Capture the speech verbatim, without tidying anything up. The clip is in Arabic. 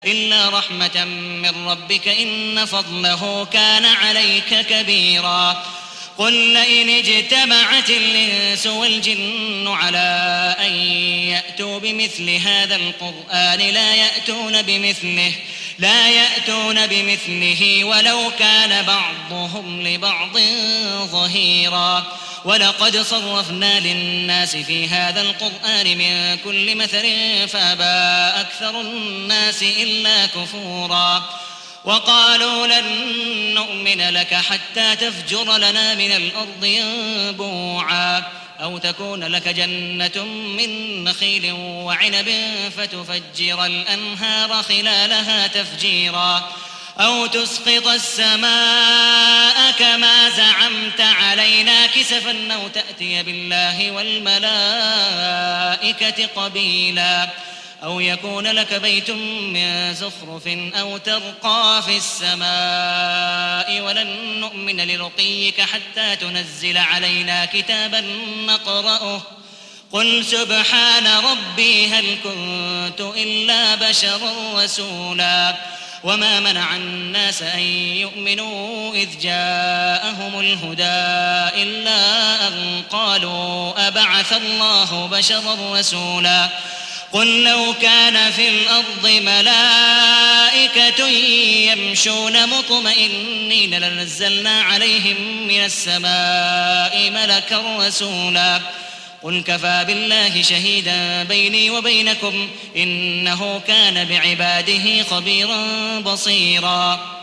إلا رحمة من ربك إن فضله كان عليك كبيرا. قل لئن اجتمعت الإنس والجن على أن يأتوا بمثل هذا القرآن لا يأتون بمثله لا يأتون بمثله ولو كان بعضهم لبعض ظهيرا. ولقد صرفنا للناس في هذا القرآن من كل مثل فأبى أكثر الناس إلا كفورا. وقالوا لن نؤمن لك حتى تفجر لنا من الأرض ينبوعا أو تكون لك جنة من نخيل وعنب فتفجر الأنهار خلالها تفجيرا أو تسقط السماء كما زعمت علينا كسفا أو تأتي بالله والملائكة قبيلا أو يكون لك بيت من زخرف أو ترقى في السماء ولن نؤمن لرقيك حتى تنزل علينا كتابا نقرأه قل سبحان ربي هل كنت إلا بشرا رسولا. وما منع الناس أن يؤمنوا إذ جاءهم الهدى إلا أن قالوا أبعث الله بشرا رسولا. قل لو كان في الأرض ملائكة يمشون مطمئنين لنزلنا عليهم من السماء ملكا رسولا. قل كفى بالله شهيدا بيني وبينكم إنه كان بعباده خبيرا بصيرا.